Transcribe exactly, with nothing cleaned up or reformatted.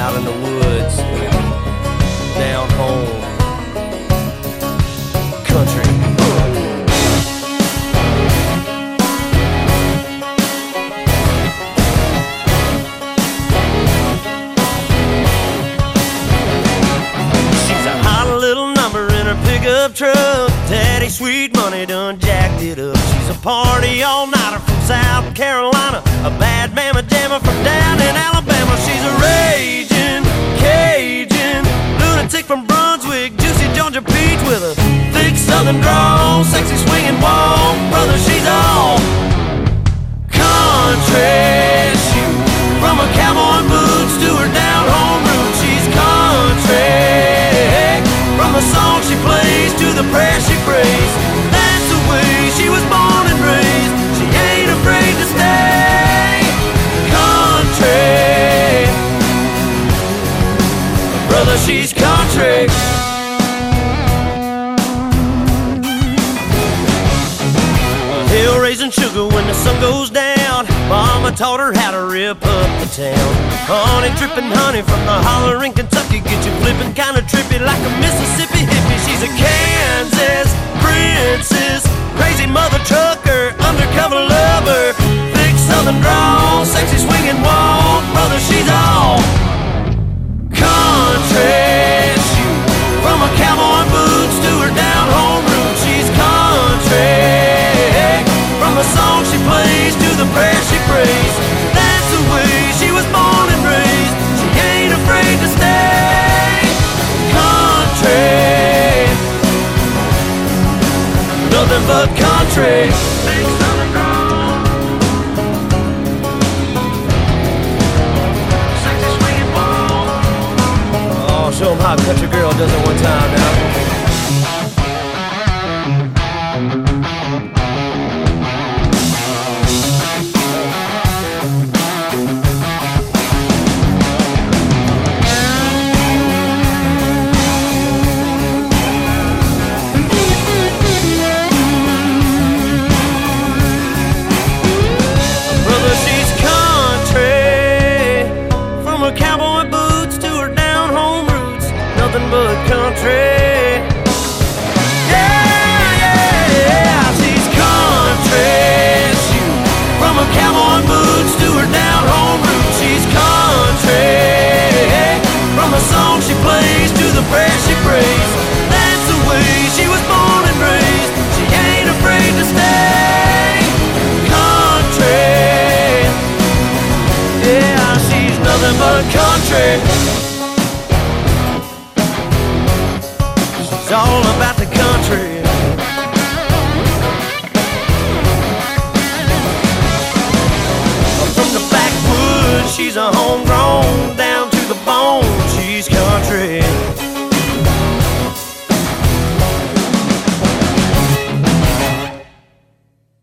out in the woods, down home, country. She's a hot little number in her pickup truck. Daddy Sweet Money done jacked it up. She's a party all-nighter from South Carolina, a bad mamma jammer from down in Alabama. She's a raging Cajun lunatic from Brunswick, juicy Georgia peach with a thick southern drawl, sexy swinging walk. Brother, she's all country. She, from her cowboy boots to her down home roots, she's country. From the song she plays to the prayer she prays, that's the way she was born and raised. She ain't afraid to stay country. Brother, she's country. Hill raising sugar when the sun goes down. Mama taught her how to rip up the town. Honey dripping honey from the holler in Kentucky, get you flipping kinda trippy like a Mississippi hippie. She's a Kansas princess, crazy mother trucker, undercover lover, thick southern drawl, sexy swinging walk. Brother, she's all country. She, from her cowboy boots to her down home roots, she's country. From the song she plays to the prayer she prays, that's the way she was born and raised. She ain't afraid to stay country. Nothing but country. Big southern girl, sexy swinging ball. Oh, show 'em how a country girl does it one time now. Cowboy boots to her down home roots, nothing but country. Yeah, yeah, yeah, she's country. She, from her cowboy boots to her down home roots, she's country. From the song she plays to the prayer she prays, that's the way she was born and raised. She ain't afraid to stay country. Yeah, she's nothing but country. She's all about the country. From the backwoods, she's a homegrown